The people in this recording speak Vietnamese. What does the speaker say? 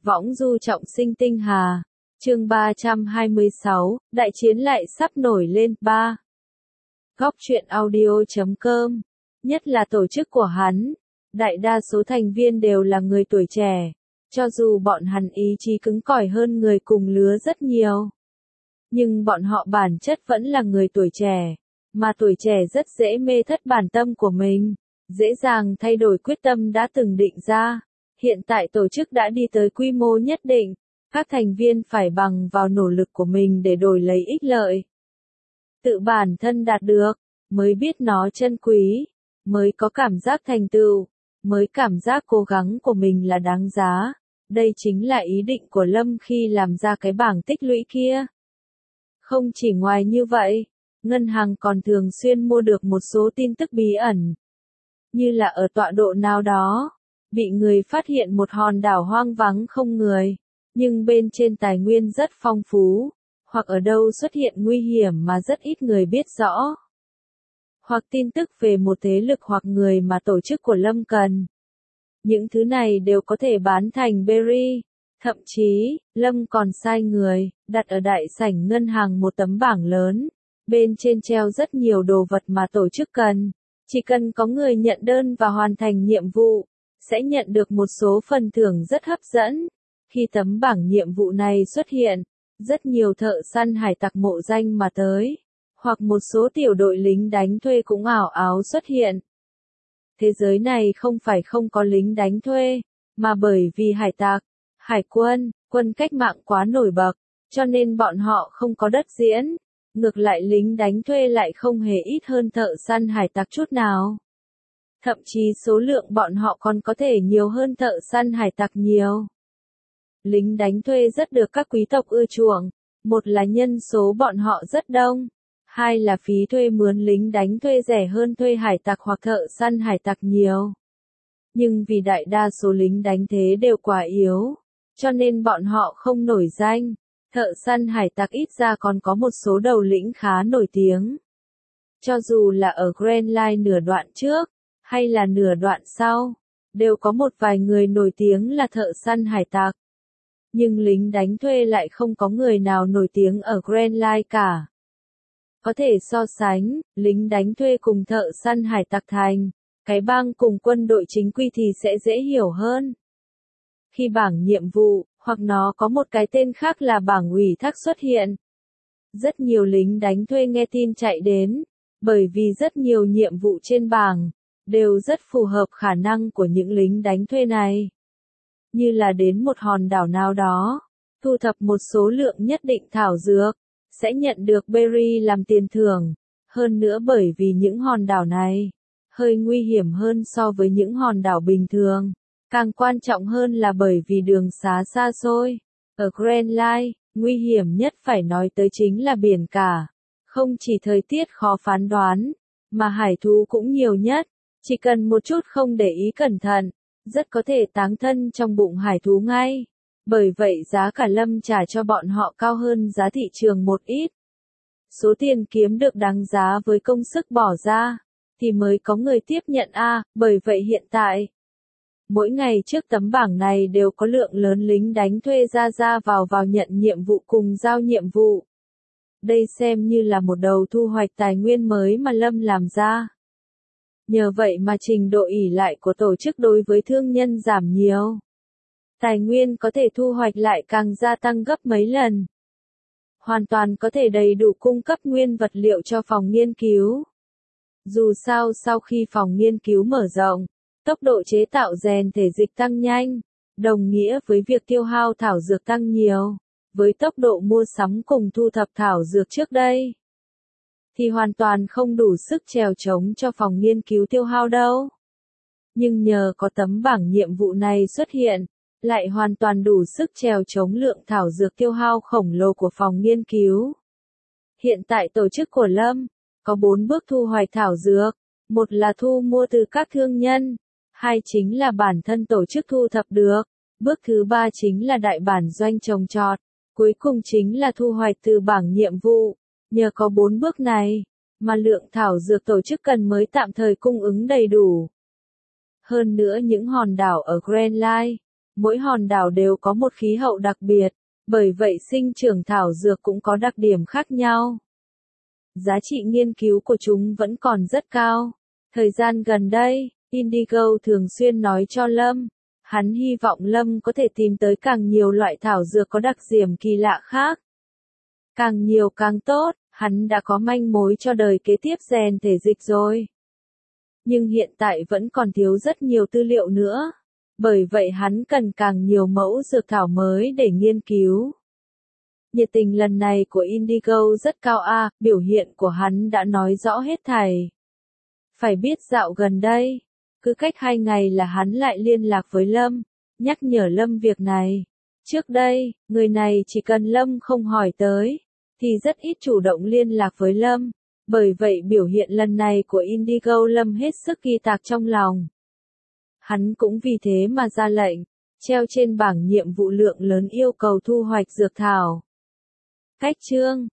Võng du trọng sinh tinh hà. Chương 326, đại chiến lại sắp nổi lên. 3. Góc truyện audio.com. Nhất là tổ chức của hắn, đại đa số thành viên đều là người tuổi trẻ, cho dù bọn hắn ý chí cứng cỏi hơn người cùng lứa rất nhiều. Nhưng bọn họ bản chất vẫn là người tuổi trẻ, mà tuổi trẻ rất dễ mê thất bản tâm của mình, dễ dàng thay đổi quyết tâm đã từng định ra. Hiện tại tổ chức đã đi tới quy mô nhất định, các thành viên phải bằng vào nỗ lực của mình để đổi lấy ích lợi. Tự bản thân đạt được, mới biết nó trân quý, mới có cảm giác thành tựu, mới cảm giác cố gắng của mình là đáng giá. Đây chính là ý định của Lâm khi làm ra cái bảng tích lũy kia. Không chỉ ngoài như vậy, ngân hàng còn thường xuyên mua được một số tin tức bí ẩn. Như là ở tọa độ nào đó, bị người phát hiện một hòn đảo hoang vắng không người, nhưng bên trên tài nguyên rất phong phú, hoặc ở đâu xuất hiện nguy hiểm mà rất ít người biết rõ. Hoặc tin tức về một thế lực hoặc người mà tổ chức của Lâm cần. Những thứ này đều có thể bán thành berry. Thậm chí, Lâm còn sai người, đặt ở đại sảnh ngân hàng một tấm bảng lớn, bên trên treo rất nhiều đồ vật mà tổ chức cần. Chỉ cần có người nhận đơn và hoàn thành nhiệm vụ, sẽ nhận được một số phần thưởng rất hấp dẫn. Khi tấm bảng nhiệm vụ này xuất hiện, rất nhiều thợ săn hải tặc mộ danh mà tới, hoặc một số tiểu đội lính đánh thuê cũng ảo áo xuất hiện. Thế giới này không phải không có lính đánh thuê, mà bởi vì hải tặc, hải quân, quân cách mạng quá nổi bật, cho nên bọn họ không có đất diễn. Ngược lại lính đánh thuê lại không hề ít hơn thợ săn hải tặc chút nào. Thậm chí số lượng bọn họ còn có thể nhiều hơn thợ săn hải tặc nhiều. Lính đánh thuê rất được các quý tộc ưa chuộng. Một là nhân số bọn họ rất đông. Hai là phí thuê mướn lính đánh thuê rẻ hơn thuê hải tặc hoặc thợ săn hải tặc nhiều. Nhưng vì đại đa số lính đánh thế đều quá yếu, cho nên bọn họ không nổi danh. Thợ săn hải tặc ít ra còn có một số đầu lĩnh khá nổi tiếng. Cho dù là ở Grand Line nửa đoạn trước, hay là nửa đoạn sau, đều có một vài người nổi tiếng là thợ săn hải tặc. Nhưng lính đánh thuê lại không có người nào nổi tiếng ở Grand Line cả. Có thể so sánh, lính đánh thuê cùng thợ săn hải tặc thành cái bang cùng quân đội chính quy thì sẽ dễ hiểu hơn. Khi bảng nhiệm vụ, hoặc nó có một cái tên khác là bảng ủy thác xuất hiện, rất nhiều lính đánh thuê nghe tin chạy đến, bởi vì rất nhiều nhiệm vụ trên bảng đều rất phù hợp khả năng của những lính đánh thuê này. Như là đến một hòn đảo nào đó, thu thập một số lượng nhất định thảo dược, sẽ nhận được berry làm tiền thưởng. Hơn nữa bởi vì những hòn đảo này hơi nguy hiểm hơn so với những hòn đảo bình thường. Càng quan trọng hơn là bởi vì đường xá xa xôi. Ở Grand Line, nguy hiểm nhất phải nói tới chính là biển cả. Không chỉ thời tiết khó phán đoán, mà hải thú cũng nhiều nhất. Chỉ cần một chút không để ý cẩn thận, rất có thể táng thân trong bụng hải thú ngay. Bởi vậy giá cả Lâm trả cho bọn họ cao hơn giá thị trường một ít. Số tiền kiếm được đáng giá với công sức bỏ ra, thì mới có người tiếp nhận bởi vậy hiện tại, mỗi ngày trước tấm bảng này đều có lượng lớn lính đánh thuê ra vào nhận nhiệm vụ cùng giao nhiệm vụ. Đây xem như là một đầu thu hoạch tài nguyên mới mà Lâm làm ra. Nhờ vậy mà trình độ ỷ lại của tổ chức đối với thương nhân giảm nhiều. Tài nguyên có thể thu hoạch lại càng gia tăng gấp mấy lần. Hoàn toàn có thể đầy đủ cung cấp nguyên vật liệu cho phòng nghiên cứu. Dù sao sau khi phòng nghiên cứu mở rộng, tốc độ chế tạo rèn thể dịch tăng nhanh, đồng nghĩa với việc tiêu hao thảo dược tăng nhiều. Với tốc độ mua sắm cùng thu thập thảo dược trước đây, thì hoàn toàn không đủ sức chèo chống cho phòng nghiên cứu tiêu hao đâu. Nhưng nhờ có tấm bảng nhiệm vụ này xuất hiện, lại hoàn toàn đủ sức chèo chống lượng thảo dược tiêu hao khổng lồ của phòng nghiên cứu. Hiện tại tổ chức của Lâm có 4 bước thu hoạch thảo dược. Một là thu mua từ các thương nhân. Hai chính là bản thân tổ chức thu thập được. Bước thứ 3 chính là đại bản doanh trồng trọt. Cuối cùng chính là thu hoạch từ bảng nhiệm vụ. Nhờ có 4 bước này, mà lượng thảo dược tổ chức cần mới tạm thời cung ứng đầy đủ. Hơn nữa những hòn đảo ở Grand Line Mỗi hòn đảo đều có một khí hậu đặc biệt, bởi vậy sinh trưởng thảo dược cũng có đặc điểm khác nhau. Giá trị nghiên cứu của chúng vẫn còn rất cao. Thời gian gần đây, Indigo thường xuyên nói cho Lâm, hắn hy vọng Lâm có thể tìm tới càng nhiều loại thảo dược có đặc điểm kỳ lạ khác. Càng nhiều càng tốt, hắn đã có manh mối cho đời kế tiếp rèn thể dịch rồi. Nhưng hiện tại vẫn còn thiếu rất nhiều tư liệu nữa. Bởi vậy hắn cần càng nhiều mẫu dược thảo mới để nghiên cứu. Nhiệt tình lần này của Indigo rất cao biểu hiện của hắn đã nói rõ hết thảy. Phải biết dạo gần đây, cứ cách 2 ngày là hắn lại liên lạc với Lâm, nhắc nhở Lâm việc này. Trước đây, người này chỉ cần Lâm không hỏi tới, thì rất ít chủ động liên lạc với Lâm. Bởi vậy biểu hiện lần này của Indigo Lâm hết sức ghi tạc trong lòng. Hắn cũng vì thế mà ra lệnh, treo trên bảng nhiệm vụ lượng lớn yêu cầu thu hoạch dược thảo. Cách chương